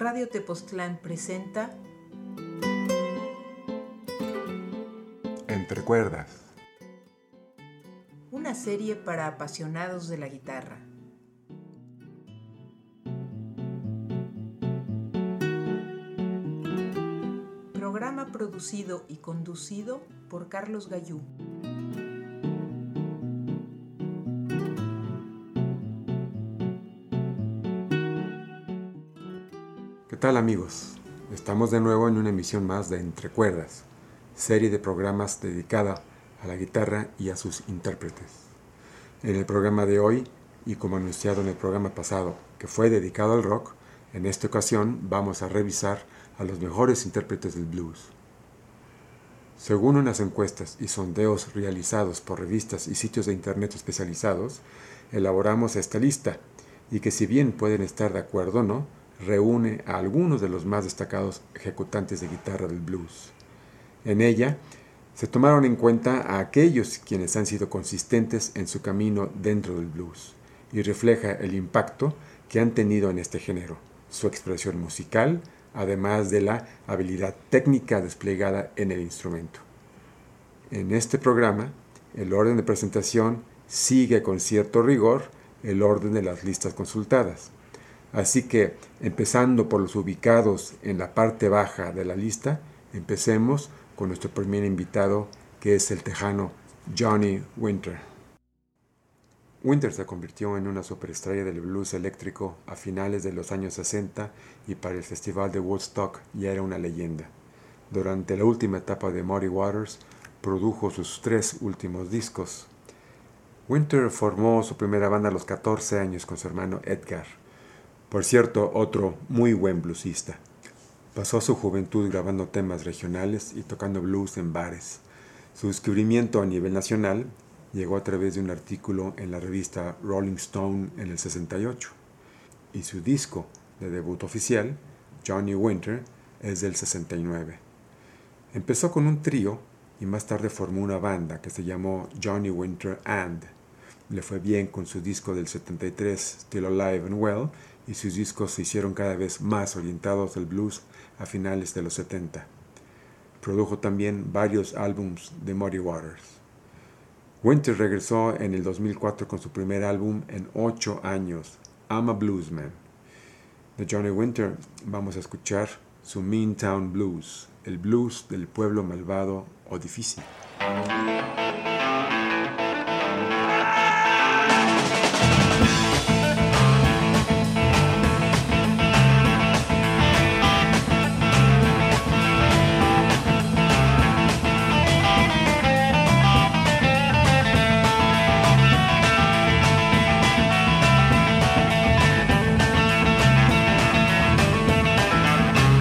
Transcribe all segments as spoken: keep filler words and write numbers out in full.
Radio Tepoztlán presenta Entre Cuerdas, una serie para apasionados de la guitarra. Programa producido y conducido por Carlos Gallú. ¿Qué tal, amigos? Estamos de nuevo en una emisión más de Entre Cuerdas, serie de programas dedicada a la guitarra y a sus intérpretes. En el programa de hoy, y como anunciado en el programa pasado, que fue dedicado al rock, en esta ocasión vamos a revisar a los mejores intérpretes del blues. Según unas encuestas y sondeos realizados por revistas y sitios de internet especializados, elaboramos esta lista, y que si bien pueden estar de acuerdo o no, reúne a algunos de los más destacados ejecutantes de guitarra del blues. En ella se tomaron en cuenta a aquellos quienes han sido consistentes en su camino dentro del blues y refleja el impacto que han tenido en este género, su expresión musical, además de la habilidad técnica desplegada en el instrumento. En este programa, el orden de presentación sigue con cierto rigor el orden de las listas consultadas. Así que, empezando por los ubicados en la parte baja de la lista, empecemos con nuestro primer invitado, que es el tejano Johnny Winter. Winter se convirtió en una superestrella del blues eléctrico a finales de los años sesenta y para el Festival de Woodstock ya era una leyenda. Durante la última etapa de Muddy Waters, produjo sus tres últimos discos. Winter formó su primera banda a los catorce años con su hermano Edgar. Por cierto, otro muy buen bluesista. Pasó su juventud grabando temas regionales y tocando blues en bares. Su descubrimiento a nivel nacional llegó a través de un artículo en la revista Rolling Stone en el sesenta y ocho. Y su disco de debut oficial, Johnny Winter, es del sesenta y nueve. Empezó con un trío y más tarde formó una banda que se llamó Johnny Winter And. Le fue bien con su disco del setenta y tres, Still Alive and Well, y sus discos se hicieron cada vez más orientados al blues a finales de los setenta. Produjo también varios álbums de Muddy Waters. Winter regresó en el dos mil cuatro con su primer álbum en ocho años, I'm a Bluesman. De Johnny Winter vamos a escuchar su Mean Town Blues, el blues del pueblo malvado o difícil.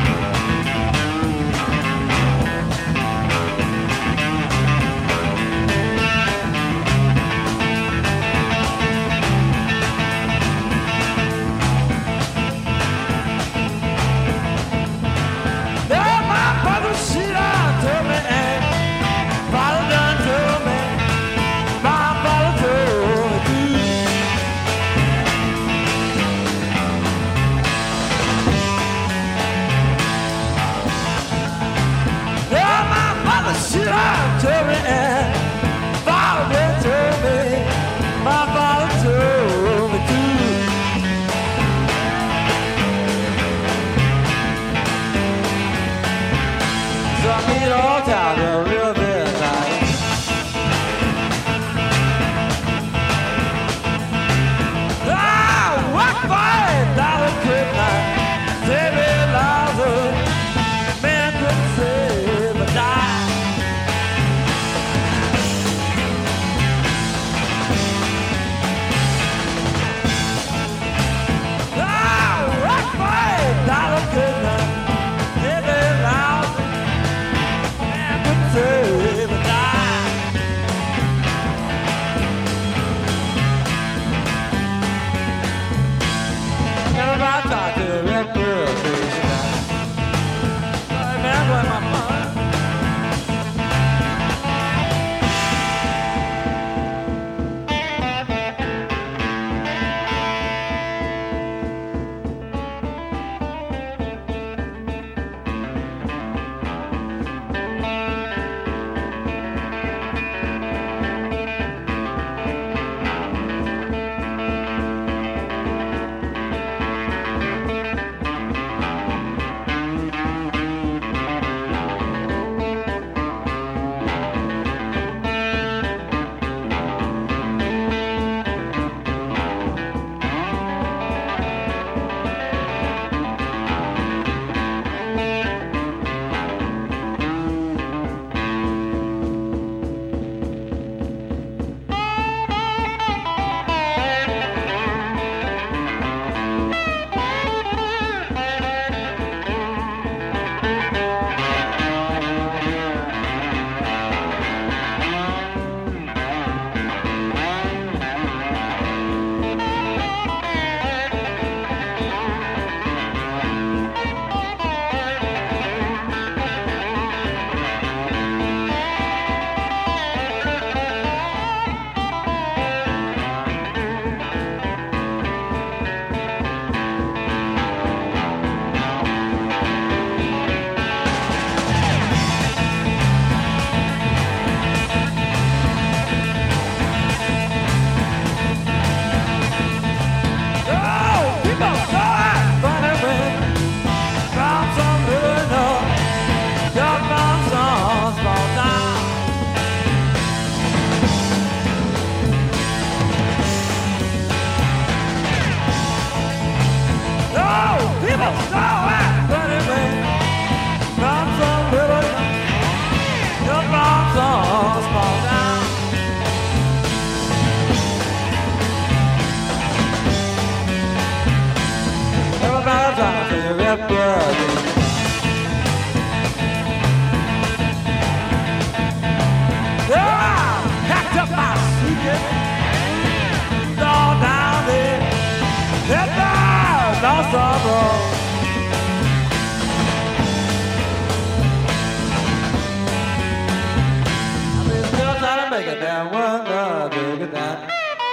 Thank Packed up my suitcase, all down there, head down, North Star. I've been still trying to make it down one, uh, make it down.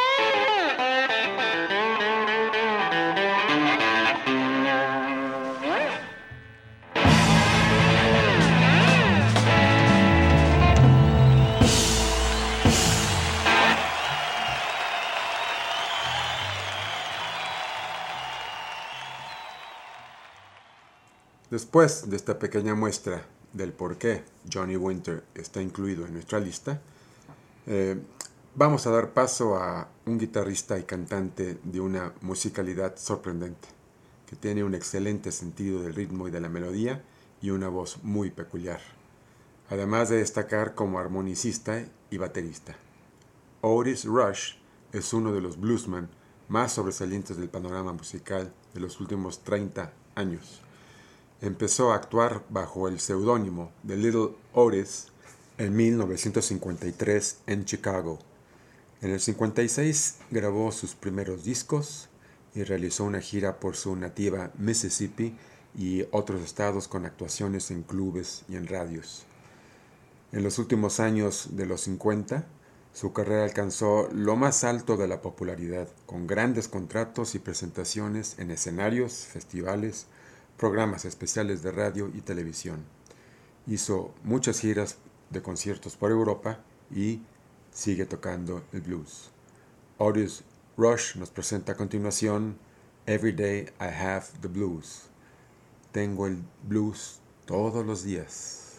Después de esta pequeña muestra del por qué Johnny Winter está incluido en nuestra lista, eh, vamos a dar paso a un guitarrista y cantante de una musicalidad sorprendente, que tiene un excelente sentido del ritmo y de la melodía y una voz muy peculiar, además de destacar como armonicista y baterista. Otis Rush es uno de los bluesmen más sobresalientes del panorama musical de los últimos treinta años. Empezó a actuar bajo el seudónimo de Little Otis en mil novecientos cincuenta y tres en Chicago. En el cincuenta y seis grabó sus primeros discos y realizó una gira por su nativa Mississippi y otros estados con actuaciones en clubes y en radios. En los últimos años de los cincuenta, su carrera alcanzó lo más alto de la popularidad, con grandes contratos y presentaciones en escenarios, festivales, programas especiales de radio y televisión. Hizo muchas giras de conciertos por Europa y sigue tocando el blues. Otis Rush nos presenta a continuación Every Day I Have the Blues. Tengo el blues todos los días.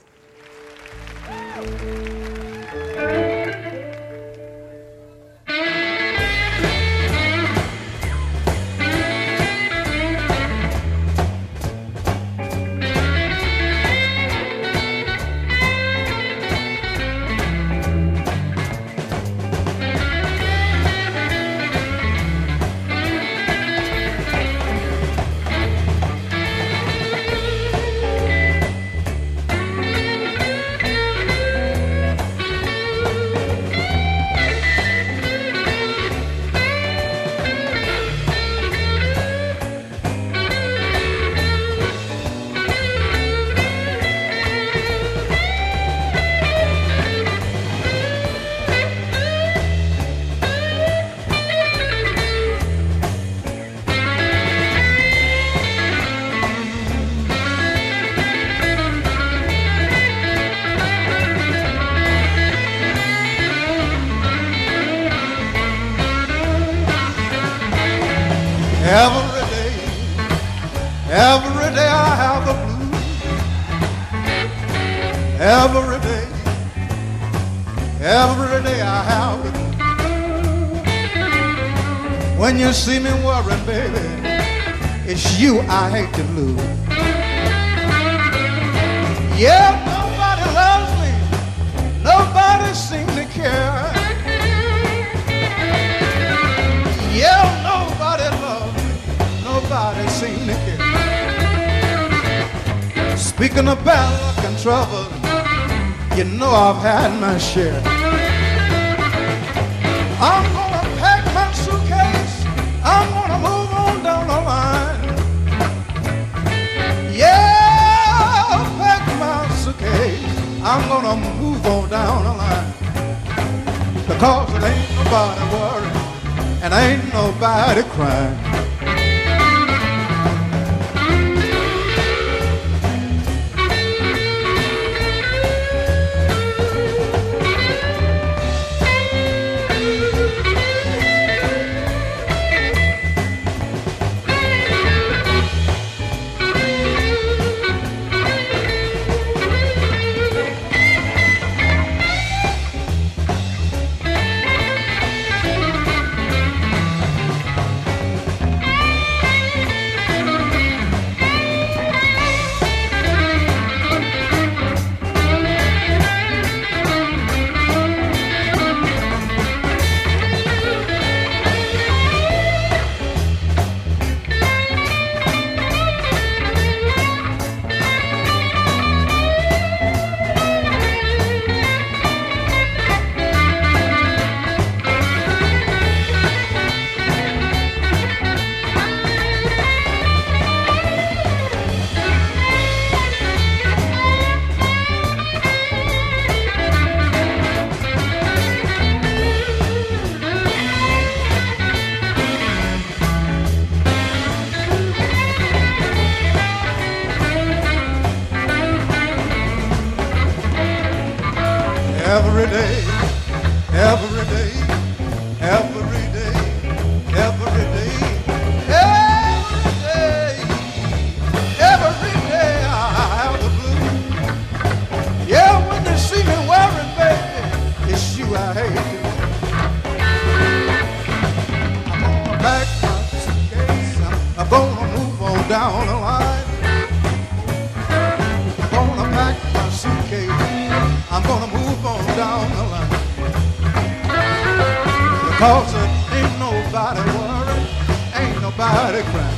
Every day, every day I have the blues. Every day, every day I have the blues. When you see me worrying, baby, it's you I hate to lose. Yeah, nobody loves me, nobody seems to care. Yeah, nobody loves me, nobody seems to care. Speaking of bad luck and trouble, you know I've had my share. I'm gonna pack my suitcase, I'm gonna move on down the line. Yeah, I'll pack my suitcase, I'm gonna move on down the line. Because it ain't nobody worried, and ain't nobody crying. every day, every day, every day, every day, every day, every day I have the blues. Yeah, when they see me wearing, baby, it's you I hate. I'm gonna pack my suitcase, I'm, I'm gonna move on down the line. I'm gonna pack my suitcase, I'm gonna move on down the line. Because there ain't nobody worried, ain't nobody crying.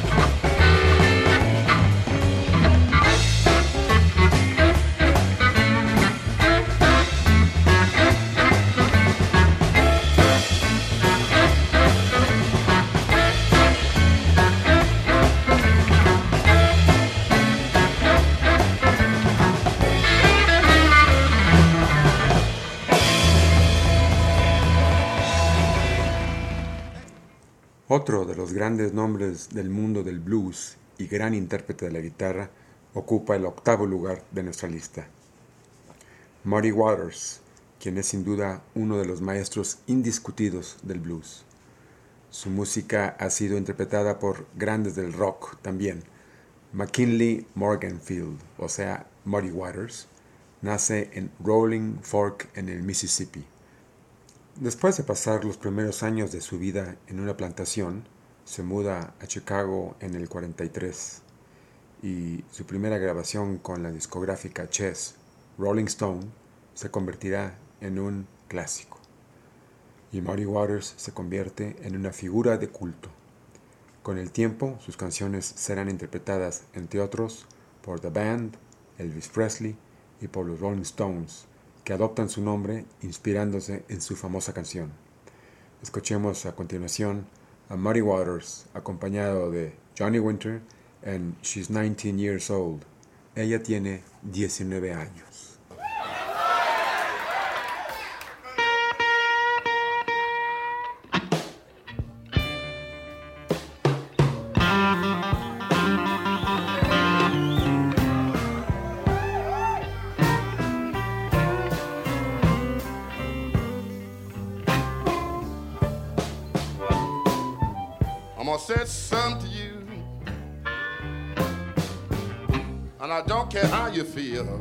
Otro de los grandes nombres del mundo del blues y gran intérprete de la guitarra ocupa el octavo lugar de nuestra lista. Muddy Waters, quien es sin duda uno de los maestros indiscutidos del blues. Su música ha sido interpretada por grandes del rock también. McKinley Morganfield, o sea, Muddy Waters, nace en Rolling Fork en el Mississippi. Después de pasar los primeros años de su vida en una plantación, se muda a Chicago en el cuarenta y tres y su primera grabación con la discográfica Chess, Rolling Stone, se convertirá en un clásico. Y Muddy Waters se convierte en una figura de culto. Con el tiempo, sus canciones serán interpretadas, entre otros, por The Band, Elvis Presley y por los Rolling Stones, que adoptan su nombre inspirándose en su famosa canción. Escuchemos a continuación a Muddy Waters acompañado de Johnny Winter en She's nineteen Years Old. Ella tiene diecinueve años. I'm gonna say something to you, and I don't care how you feel.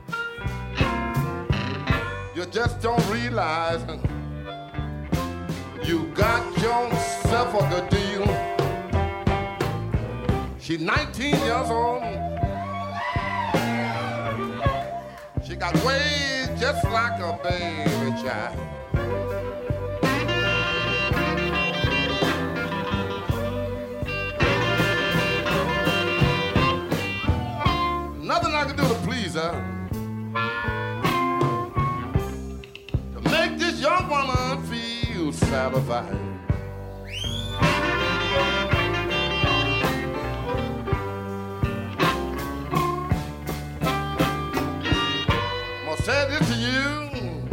You just don't realize you got yourself a good deal. She's nineteen years old. She got ways just like a baby child. Nothing I can do to please her, to make this young woman feel satisfied. I'm gonna say this to you,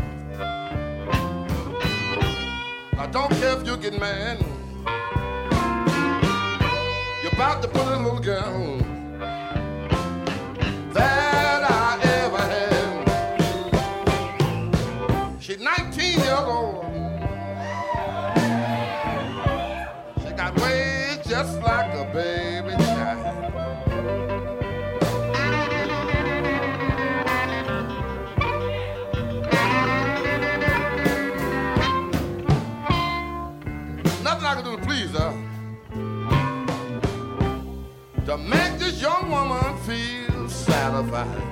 I don't care if you get mad, you're about to put a little girl that I ever had. She's nineteen years old. She got ways just like a baby child. Nothing I can do to please her, to make this young woman feel satisfied.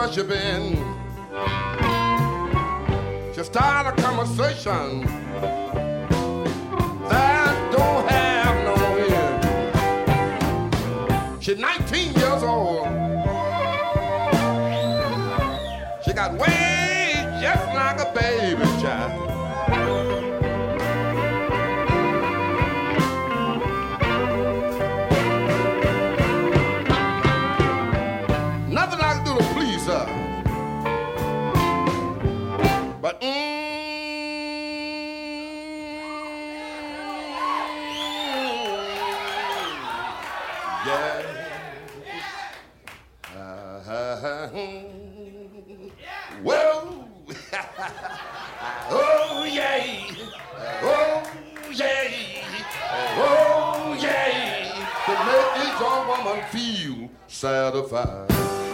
where you been. Just start a conversation that don't have no end. She's nineteen years old. She got ways just like a baby child. Nothing I can do to please her. But mm, yeah. Uh, well, oh yeah, oh yeah, oh yeah, to make this young woman feel satisfied.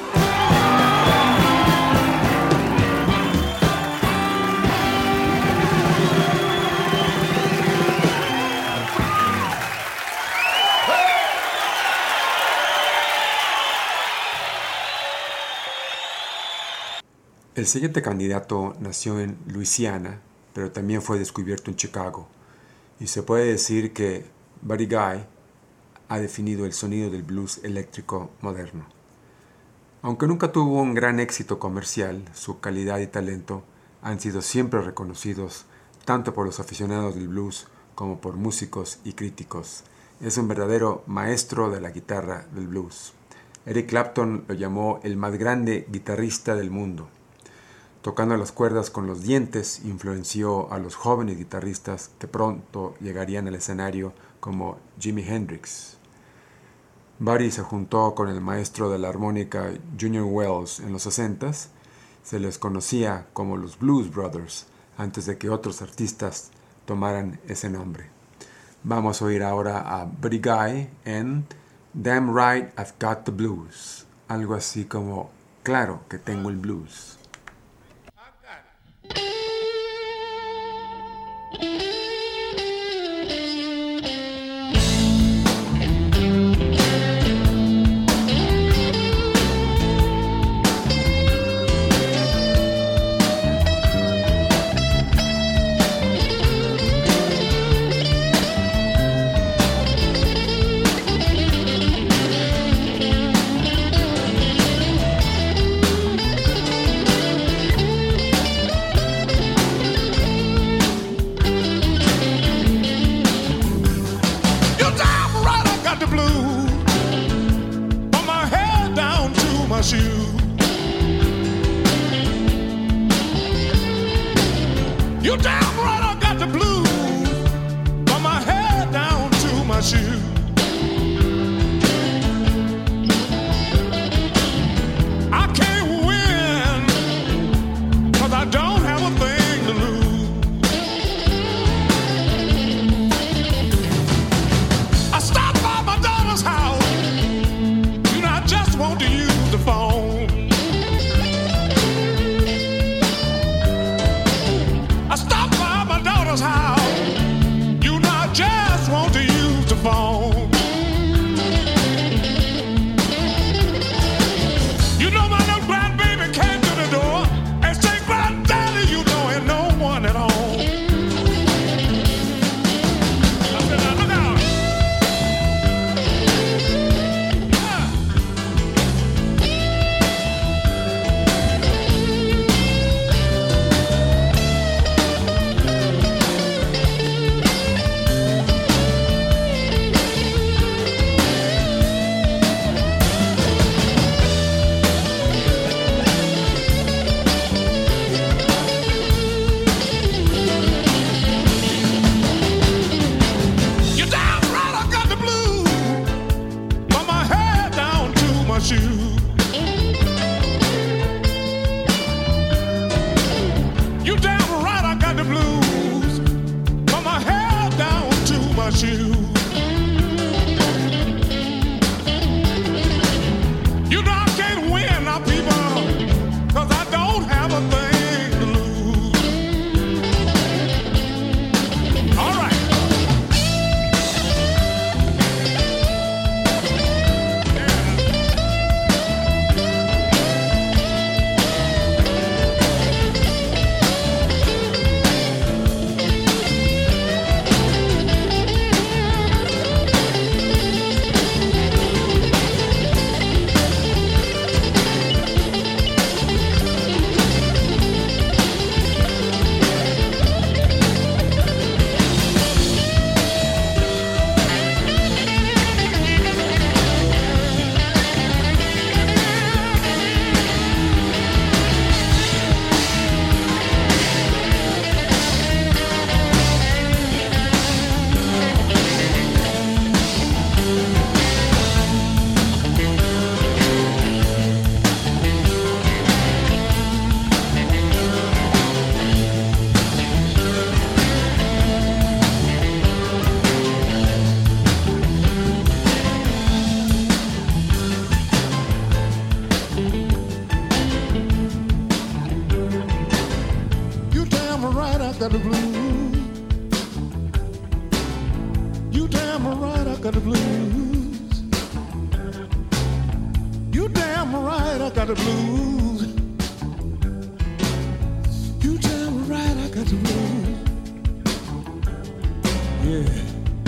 El siguiente candidato nació en Luisiana, pero también fue descubierto en Chicago, y se puede decir que Buddy Guy ha definido el sonido del blues eléctrico moderno. Aunque nunca tuvo un gran éxito comercial, su calidad y talento han sido siempre reconocidos tanto por los aficionados del blues como por músicos y críticos. Es un verdadero maestro de la guitarra del blues. Eric Clapton lo llamó el más grande guitarrista del mundo. Tocando las cuerdas con los dientes, influenció a los jóvenes guitarristas que pronto llegarían al escenario como Jimi Hendrix. Buddy se juntó con el maestro de la armónica Junior Wells en los sesentas. Se les conocía como los Blues Brothers antes de que otros artistas tomaran ese nombre. Vamos a oír ahora a Buddy Guy en Damn Right I've Got the Blues. Algo así como, claro que tengo el blues. You damn right I got the blues, from my head down to my shoes. I can't win, 'cause I don't have a thing to lose. I stopped by my daughter's house, you know I just want to use the phone. House, you know I just want to use the phone. You know my little grandbaby came to the door and said, "Granddaddy, you know ain't no one at home." I said, "Now look out." You damn right I got the blues, from my head down to my shoes. You know I can't win now, people, 'cause I don't have a thing to lose. All right. got the blues. You damn right, I got the blues. You damn right, I got the blues. You damn right, I got the blues. Yeah.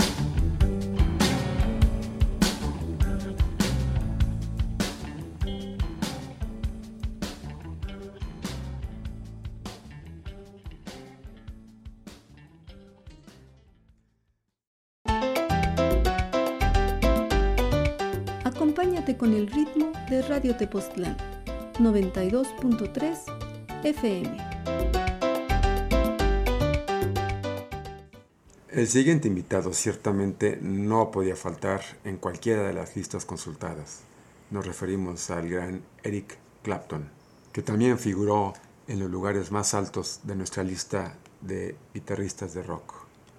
Acompáñate con el ritmo de Radio Tepoztlán, noventa y dos punto tres F M. El siguiente invitado ciertamente no podía faltar en cualquiera de las listas consultadas. Nos referimos al gran Eric Clapton, que también figuró en los lugares más altos de nuestra lista de guitarristas de rock.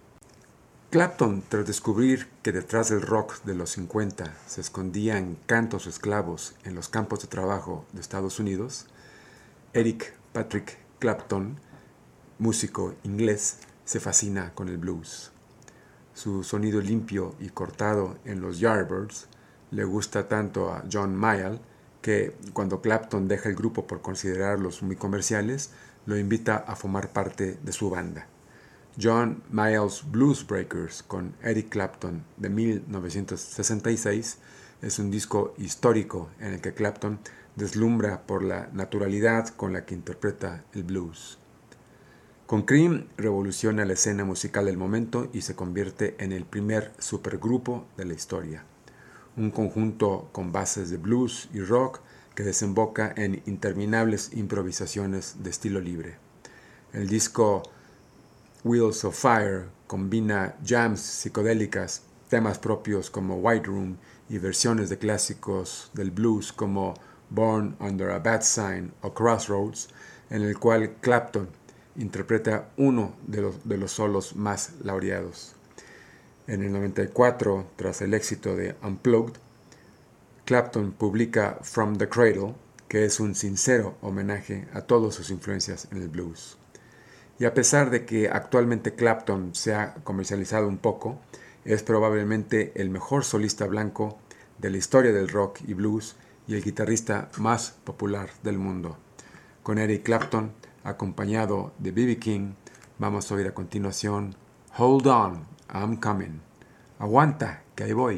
Clapton, tras descubrir que detrás del rock de los cincuenta se escondían cantos esclavos en los campos de trabajo de Estados Unidos, Eric Patrick Clapton, músico inglés, se fascina con el blues. Su sonido limpio y cortado en los Yardbirds le gusta tanto a John Mayall que, cuando Clapton deja el grupo por considerarlos muy comerciales, lo invita a formar parte de su banda. John Mayall's Blues Breakers con Eric Clapton de mil novecientos sesenta y seis es un disco histórico en el que Clapton deslumbra por la naturalidad con la que interpreta el blues. Con Cream revoluciona la escena musical del momento y se convierte en el primer supergrupo de la historia. Un conjunto con bases de blues y rock que desemboca en interminables improvisaciones de estilo libre. El disco Wheels of Fire combina jams psicodélicas, temas propios como White Room y versiones de clásicos del blues como Born Under a Bad Sign o Crossroads, en el cual Clapton interpreta uno de los, de los solos más laureados. En el noventa y cuatro, tras el éxito de Unplugged, Clapton publica From the Cradle, que es un sincero homenaje a todas sus influencias en el blues. Y a pesar de que actualmente Clapton se ha comercializado un poco, es probablemente el mejor solista blanco de la historia del rock y blues y el guitarrista más popular del mundo. Con Eric Clapton, acompañado de B B King, vamos a oír a continuación Hold On, I'm Coming. Aguanta, que ahí voy.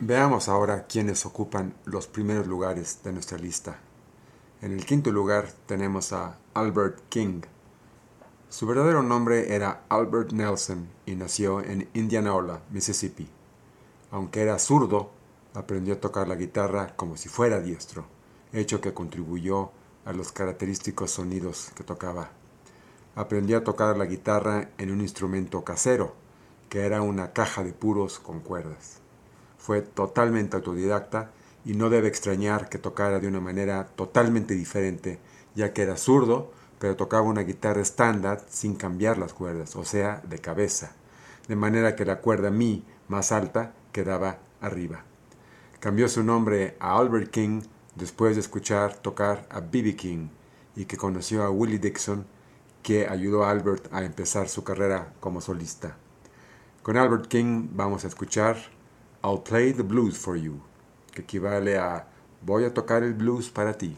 Veamos ahora quiénes ocupan los primeros lugares de nuestra lista. En el quinto lugar tenemos a Albert King. Su verdadero nombre era Albert Nelson y nació en Indianola, Mississippi. Aunque era zurdo, aprendió a tocar la guitarra como si fuera diestro, hecho que contribuyó a los característicos sonidos que tocaba. Aprendió a tocar la guitarra en un instrumento casero, que era una caja de puros con cuerdas. Fue totalmente autodidacta y no debe extrañar que tocara de una manera totalmente diferente, ya que era zurdo, pero tocaba una guitarra estándar sin cambiar las cuerdas, o sea, de cabeza, de manera que la cuerda mi más alta quedaba arriba. Cambió su nombre a Albert King después de escuchar tocar a B B King y que conoció a Willie Dixon, que ayudó a Albert a empezar su carrera como solista. Con Albert King vamos a escuchar I'll Play the Blues for You, que equivale a Voy a tocar el blues para ti.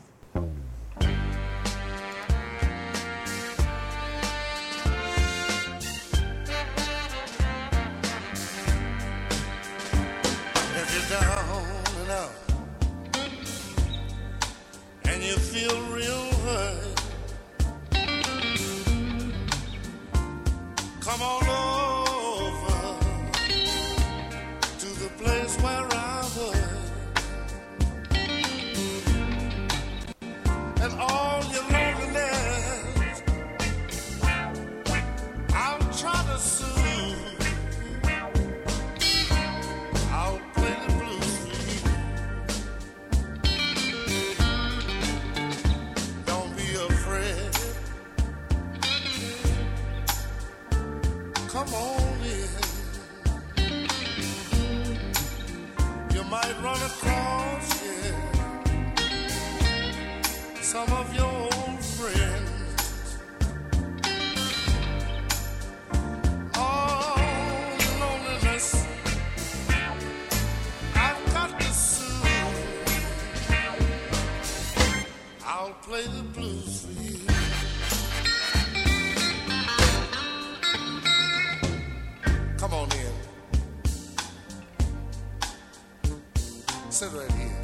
Sit right here.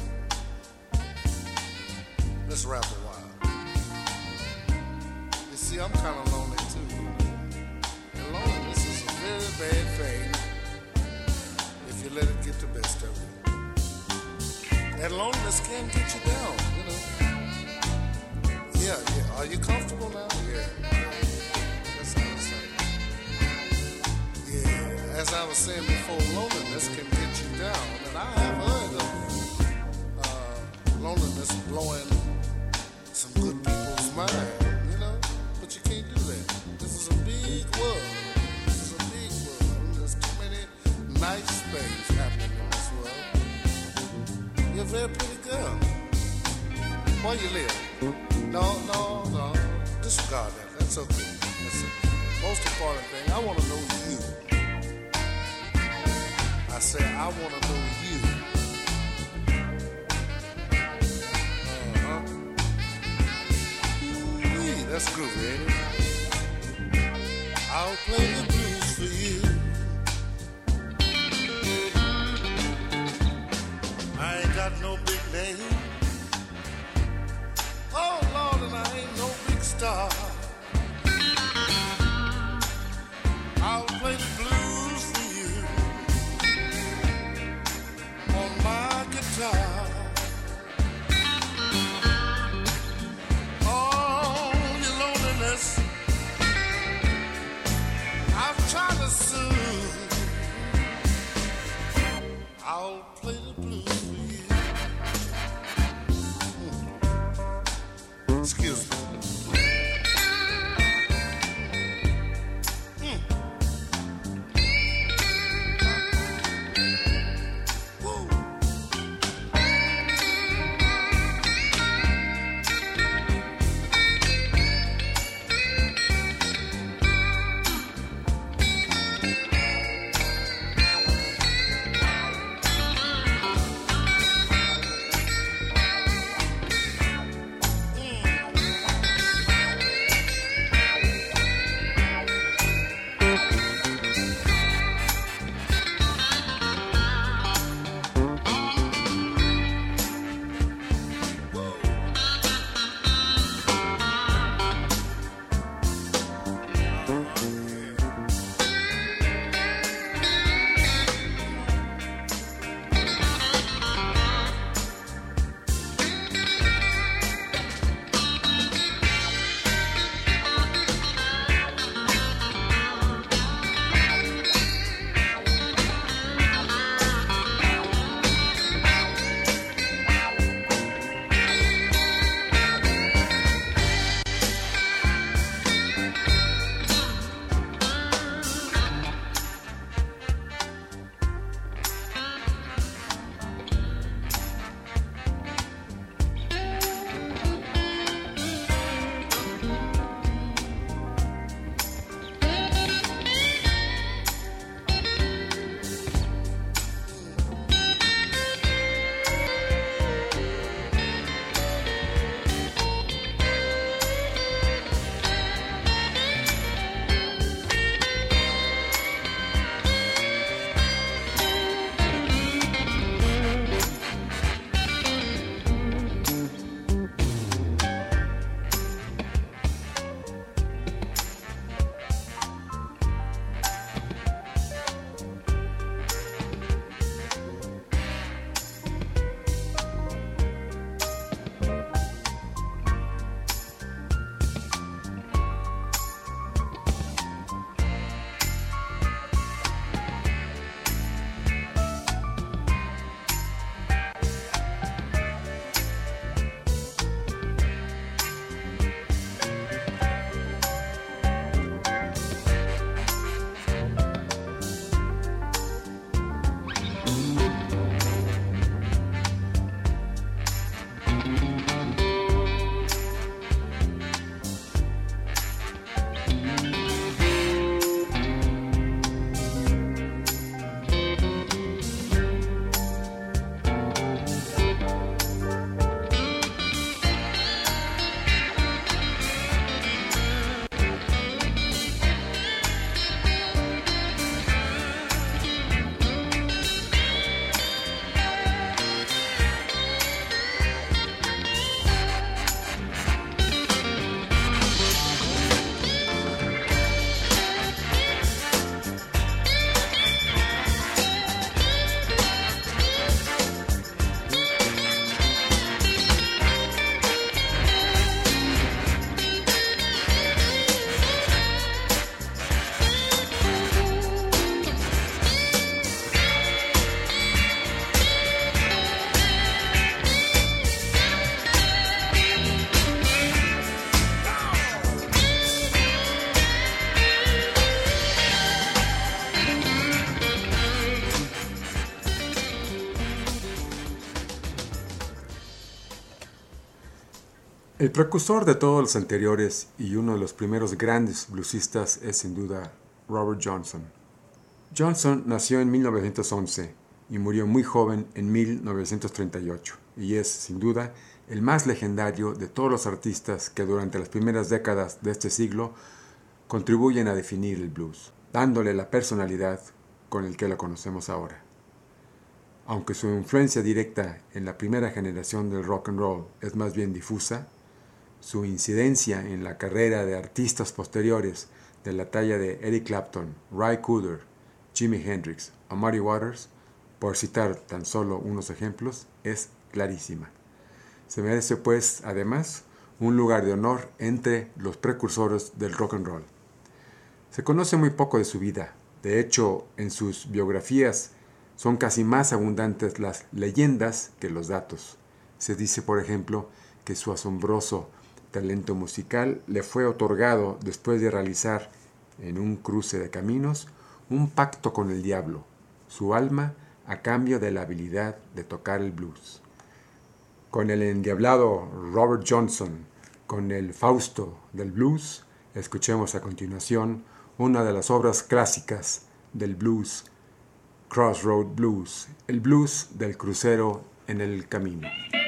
Let's rap a while. You see, I'm kind of lonely too. And loneliness is a very bad thing if you let it get the best of you. And loneliness can get you down, you know. Yeah, yeah. Are you comfortable now? Yeah. That's what I'm saying. Yeah. As I was saying before, loneliness can get you down. And I have heard of loneliness blowing some good people's mind, you know? But you can't do that. This is a big world. This is a big world. There's too many nice things happening in this world. You're a very pretty girl. Where you live? No, no, no. Disregard that. That's okay. That's the most important thing. I want to know you. I say I want to know you. That's groovy, ain't it? I'll play the blues for you. I ain't got no big name. Oh, Lord, and I ain't no big star. I'll play the blues for you on my guitar. I've tried to soothe. I'll play the blues for you. Hmm. Excuse me. El precursor de todos los anteriores y uno de los primeros grandes bluesistas es sin duda Robert Johnson. Johnson nació en mil novecientos once y murió muy joven en mil novecientos treinta y ocho y es sin duda el más legendario de todos los artistas que durante las primeras décadas de este siglo contribuyen a definir el blues, dándole la personalidad con el que lo conocemos ahora. Aunque su influencia directa en la primera generación del rock and roll es más bien difusa, su incidencia en la carrera de artistas posteriores de la talla de Eric Clapton, Ry Cooder, Jimi Hendrix o Muddy Waters, por citar tan solo unos ejemplos, es clarísima. Se merece, pues, además, un lugar de honor entre los precursores del rock and roll. Se conoce muy poco de su vida. De hecho, en sus biografías son casi más abundantes las leyendas que los datos. Se dice, por ejemplo, que su asombroso talento musical le fue otorgado después de realizar, en un cruce de caminos, un pacto con el diablo, su alma a cambio de la habilidad de tocar el blues. Con el endiablado Robert Johnson, con el Fausto del blues, escuchemos a continuación una de las obras clásicas del blues, Crossroad Blues, el blues del crucero en el camino.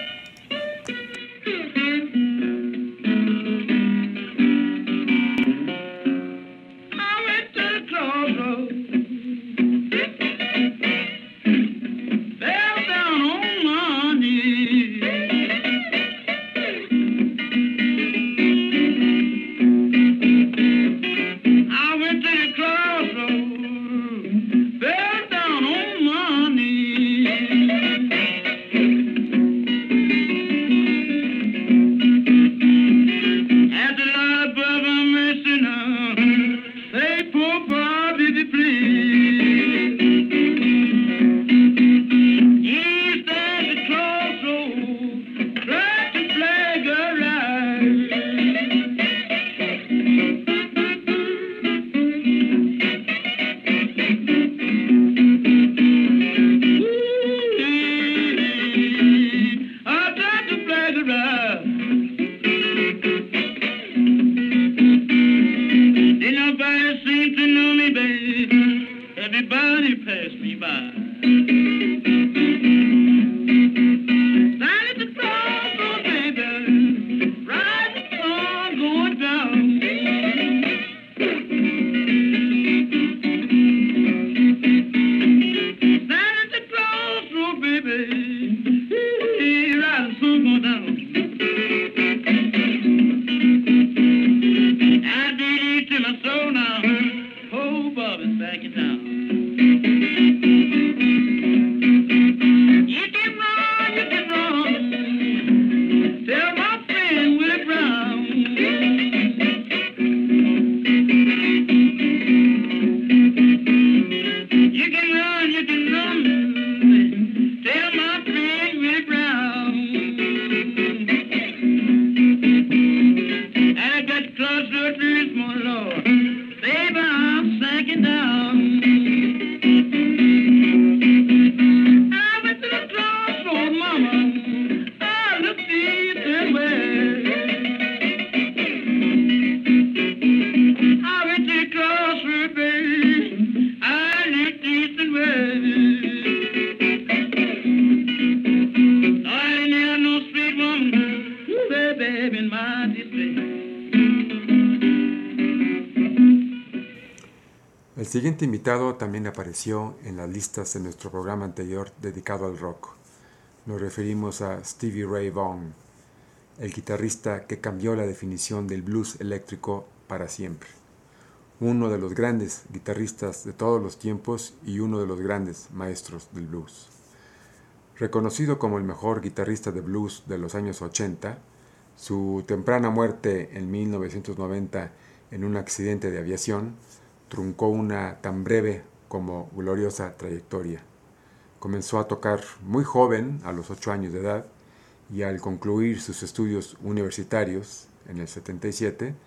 El siguiente invitado también apareció en las listas de nuestro programa anterior dedicado al rock. Nos referimos a Stevie Ray Vaughan, el guitarrista que cambió la definición del blues eléctrico para siempre. Uno de los grandes guitarristas de todos los tiempos y uno de los grandes maestros del blues. Reconocido como el mejor guitarrista de blues de los años ochenta, su temprana muerte en mil novecientos noventa en un accidente de aviación truncó una tan breve como gloriosa trayectoria. Comenzó a tocar muy joven, a los ocho años de edad, y al concluir sus estudios universitarios, en el setenta y siete,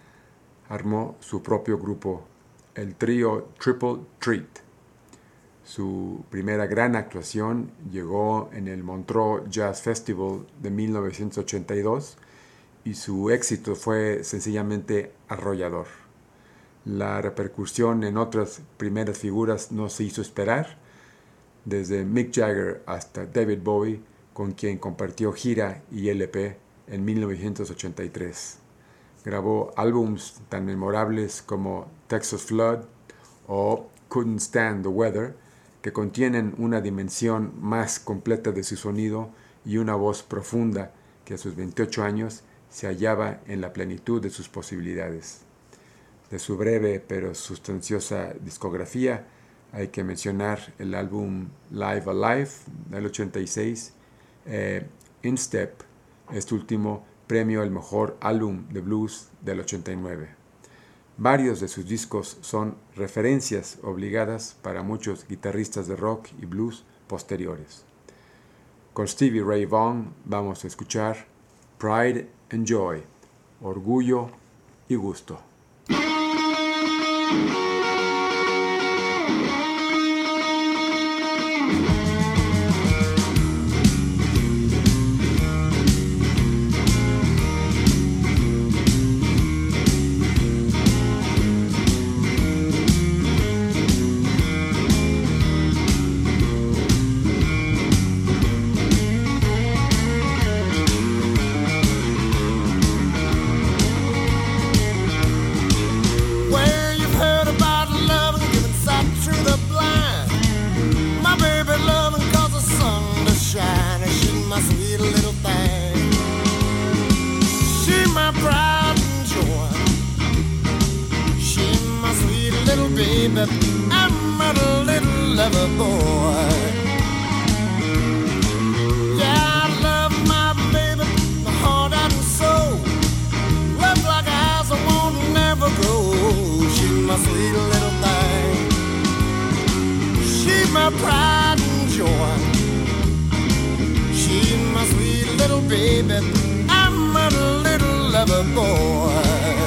armó su propio grupo, el trío Triple Treat. Su primera gran actuación llegó en el Montreux Jazz Festival de mil novecientos ochenta y dos y su éxito fue sencillamente arrollador. La repercusión en otras primeras figuras no se hizo esperar, desde Mick Jagger hasta David Bowie, con quien compartió gira y L P en mil novecientos ochenta y tres. Grabó álbums tan memorables como Texas Flood o Couldn't Stand the Weather, que contienen una dimensión más completa de su sonido y una voz profunda que a sus veintiocho años se hallaba en la plenitud de sus posibilidades. De su breve pero sustanciosa discografía hay que mencionar el álbum Live Alive del ochenta y seis, eh, In Step, este último premio al mejor álbum de blues del ochenta y nueve. Varios de sus discos son referencias obligadas para muchos guitarristas de rock y blues posteriores. Con Stevie Ray Vaughan vamos a escuchar Pride and Joy, Orgullo y Gusto. I'm a little lover boy. Yeah, I love my baby, my heart and soul. Love like eyes I won't never grow. She's my sweet little thing. She's my pride and joy. She's my sweet little baby. I'm a little lover boy.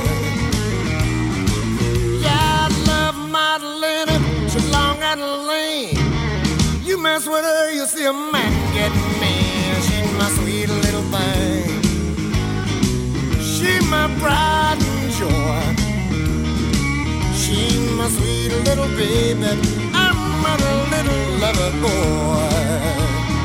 She's long and lean. You mess with her, you'll see a man get mean. She's my sweet little thing. She's my pride and joy. She's my sweet little baby. I'm a little lover boy.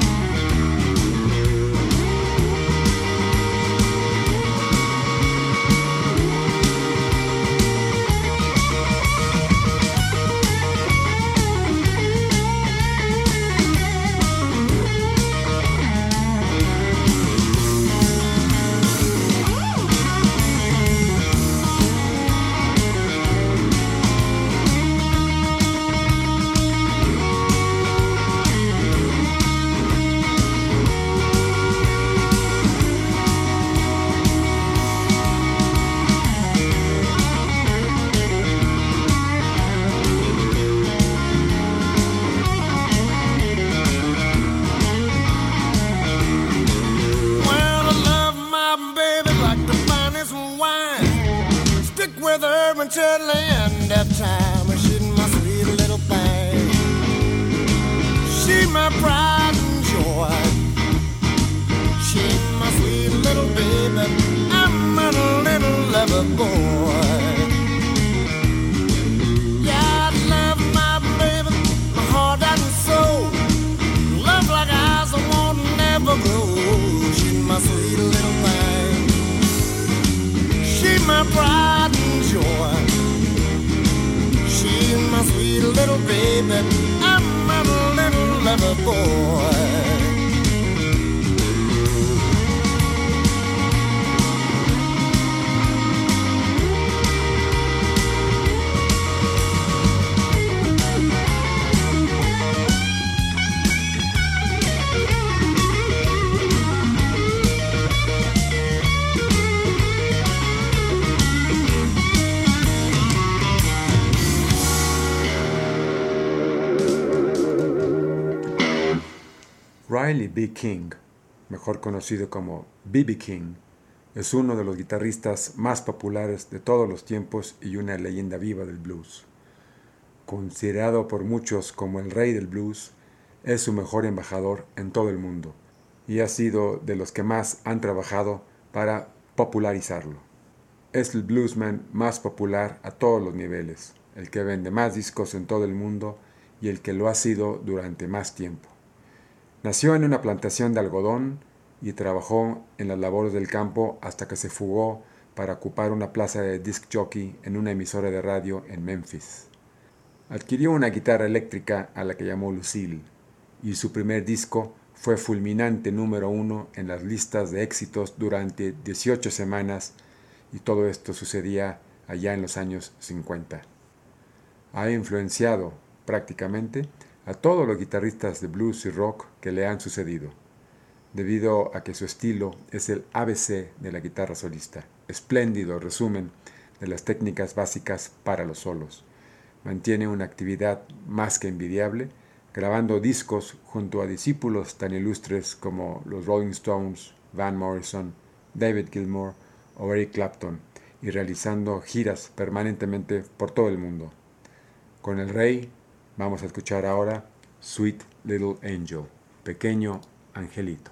Until the end of time, she's my sweet little thing. She's my pride and joy. She's my sweet little baby. I'm a little lover boy. Yeah, I love my baby, my heart and soul. Love like eyes I won't never grow. She's my sweet little thing. She's my pride and joy. She's my sweet little baby. I'm a little lover boy. Riley B. King, mejor conocido como B B King, es uno de los guitarristas más populares de todos los tiempos y una leyenda viva del blues. Considerado por muchos como el rey del blues, es su mejor embajador en todo el mundo y ha sido de los que más han trabajado para popularizarlo. Es el bluesman más popular a todos los niveles, el que vende más discos en todo el mundo y el que lo ha sido durante más tiempo. Nació en una plantación de algodón y trabajó en las labores del campo hasta que se fugó para ocupar una plaza de disc jockey en una emisora de radio en Memphis. Adquirió una guitarra eléctrica a la que llamó Lucille, y su primer disco fue fulminante número uno en las listas de éxitos durante dieciocho semanas, y todo esto sucedía allá en los años cincuenta. Ha influenciado prácticamente a todos los guitarristas de blues y rock que le han sucedido, debido a que su estilo es el A B C de la guitarra solista, espléndido resumen de las técnicas básicas para los solos. Mantiene una actividad más que envidiable, grabando discos junto a discípulos tan ilustres como los Rolling Stones, Van Morrison, David Gilmour o Eric Clapton, y realizando giras permanentemente por todo el mundo. Con el rey vamos a escuchar ahora Sweet Little Angel, Pequeño Angelito.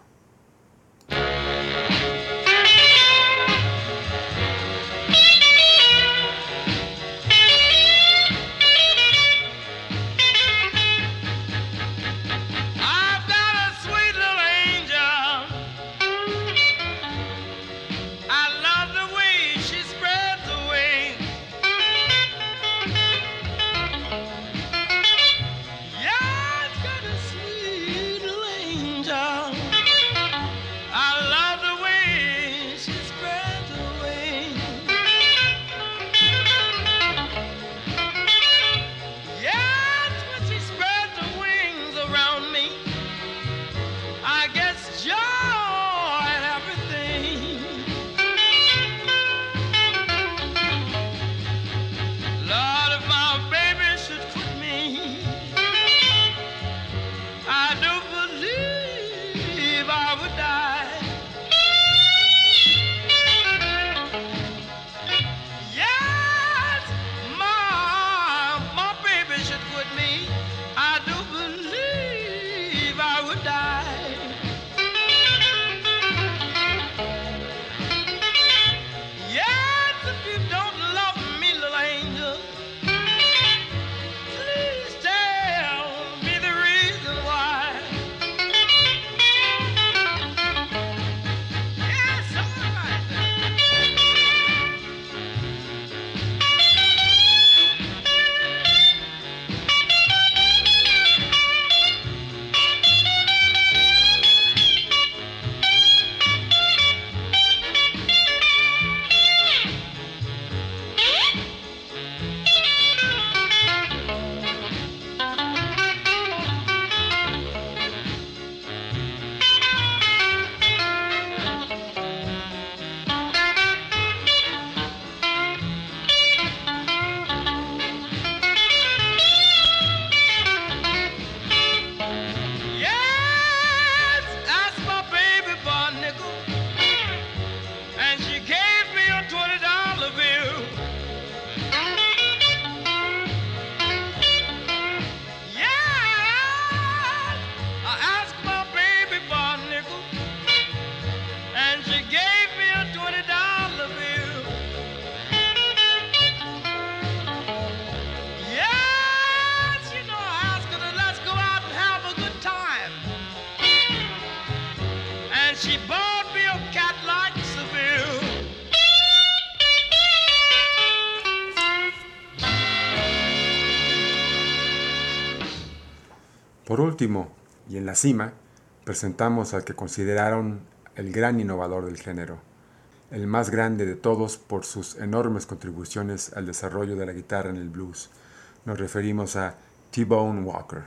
Por último, y en la cima, presentamos al que consideraron el gran innovador del género, el más grande de todos por sus enormes contribuciones al desarrollo de la guitarra en el blues. Nos referimos a T-Bone Walker.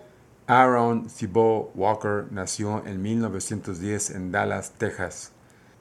Aaron Thibaut Walker nació en mil novecientos diez en Dallas, Texas.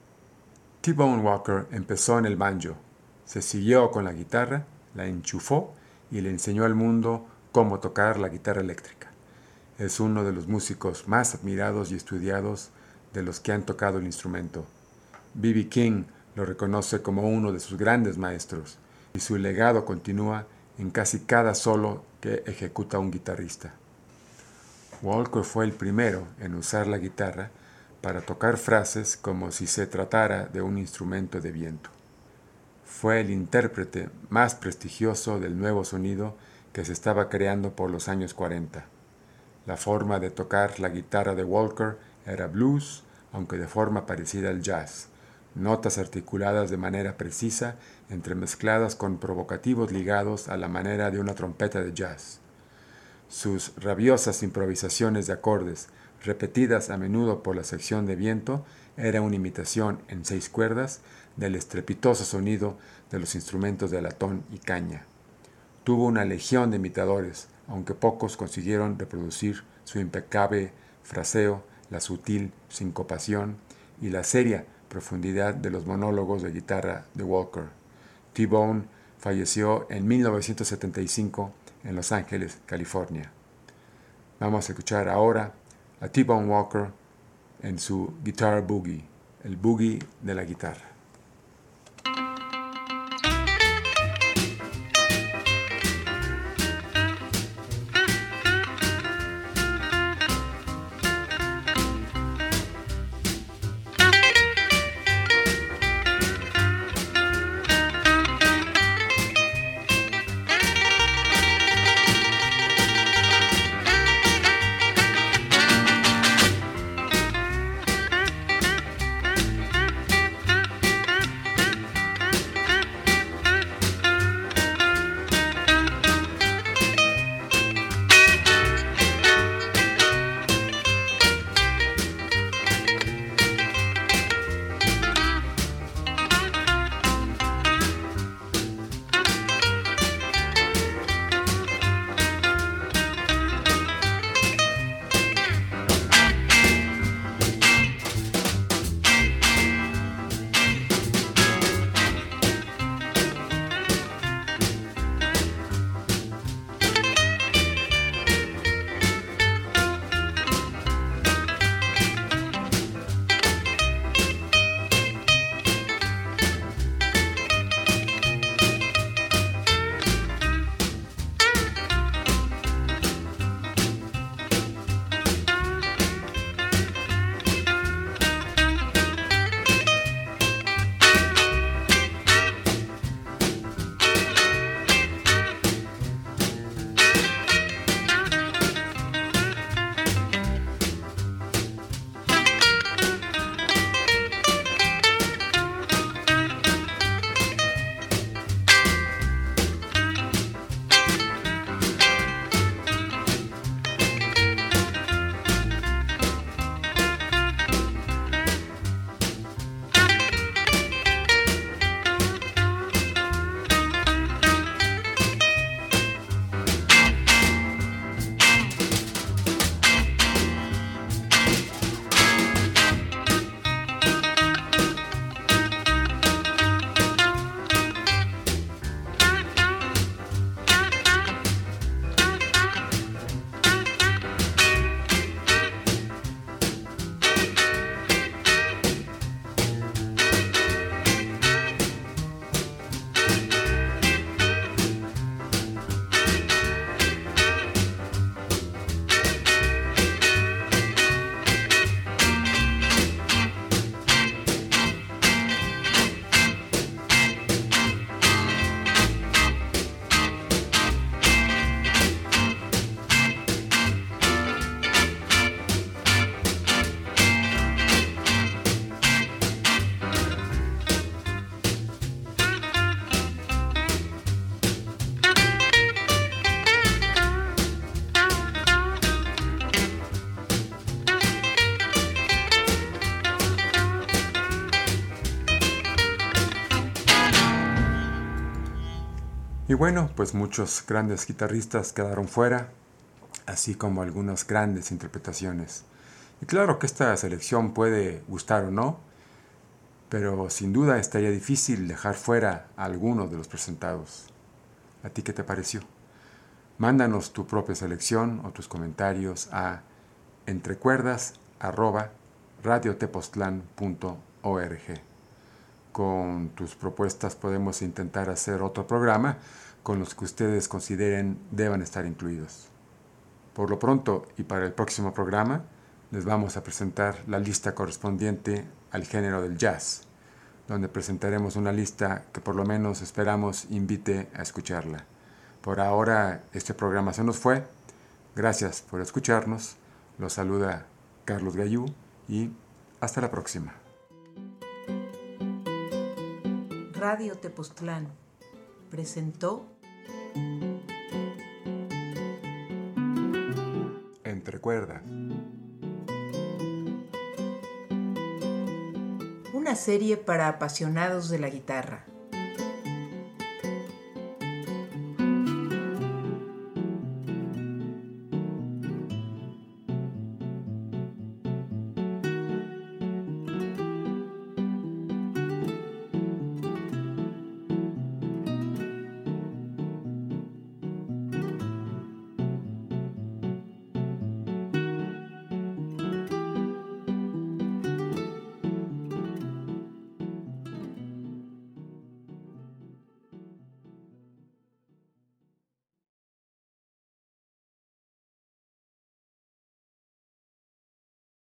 T-Bone Walker empezó en el banjo, se siguió con la guitarra, la enchufó y le enseñó al mundo cómo tocar la guitarra eléctrica. Es uno de los músicos más admirados y estudiados de los que han tocado el instrumento. B B King lo reconoce como uno de sus grandes maestros y su legado continúa en casi cada solo que ejecuta un guitarrista. Walker fue el primero en usar la guitarra para tocar frases como si se tratara de un instrumento de viento. Fue el intérprete más prestigioso del nuevo sonido que se estaba creando por los años cuarenta. La forma de tocar la guitarra de Walker era blues, aunque de forma parecida al jazz. Notas articuladas de manera precisa, entremezcladas con provocativos ligados a la manera de una trompeta de jazz. Sus rabiosas improvisaciones de acordes, repetidas a menudo por la sección de viento, era una imitación en seis cuerdas del estrepitoso sonido de los instrumentos de latón y caña. Tuvo una legión de imitadores, aunque pocos consiguieron reproducir su impecable fraseo, la sutil sincopación y la seria profundidad de los monólogos de guitarra de Walker. T-Bone falleció en mil novecientos setenta y cinco en Los Ángeles, California. Vamos a escuchar ahora a T-Bone Walker en su Guitar Boogie, el boogie de la guitarra. Y bueno, pues muchos grandes guitarristas quedaron fuera, así como algunas grandes interpretaciones. Y claro que esta selección puede gustar o no, pero sin duda estaría difícil dejar fuera a alguno de los presentados. ¿A ti qué te pareció? Mándanos tu propia selección o tus comentarios a entrecuerdas arroba radiotepoztlán punto org. Con tus propuestas podemos intentar hacer otro programa con los que ustedes consideren deban estar incluidos. Por lo pronto y para el próximo programa, les vamos a presentar la lista correspondiente al género del jazz, donde presentaremos una lista que por lo menos esperamos invite a escucharla. Por ahora este programa se nos fue. Gracias por escucharnos. Los saluda Carlos Gallú y hasta la próxima. Radio Tepoztlán presentó Entre Cuerdas, una serie para apasionados de la guitarra.